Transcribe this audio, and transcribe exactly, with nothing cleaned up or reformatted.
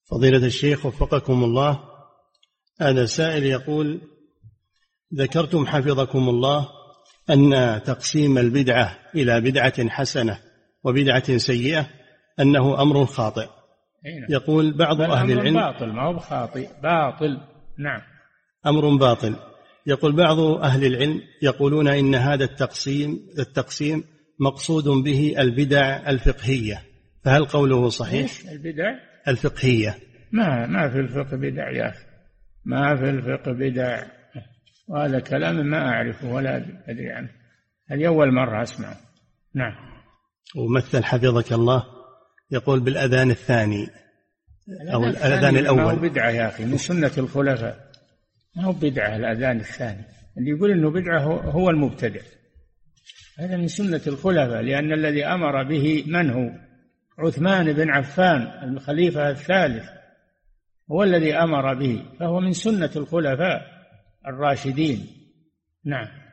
فضيلة الشيخ وفقكم الله، هذا سائل يقول: ذكرتم حفظكم الله أن تقسيم البدعة إلى بدعة حسنة وبدعة سيئة أنه أمر خاطئ. يقول بعض أهل العلم باطل، ما هو خاطئ، باطل. نعم، أمر باطل. يقول بعض أهل العلم يقولون إن هذا التقسيم التقسيم مقصود به البدع الفقهية، فهل قوله صحيح؟ البدع الفقهية. ما ما في الفقه بدع يا أخي، ما في الفقه بدع، وهذا كلام ما أعرفه ولا أدري عنه، هذه أول مرة أسمعه. نعم. ومثل حفظك الله يقول بالأذان الثاني أو الأذان الأول. ما هو بدعة يا أخي، من سنة الخلفاء، ما هو بدعة الأذان الثاني. اللي يقول إنه بدعة هو المبتدع، هذا من سنة الخلفاء، لأن الذي أمر به من هو؟ عثمان بن عفان الخليفة الثالث، هو الذي أمر به، فهو من سنة الخلفاء الراشدين. نعم.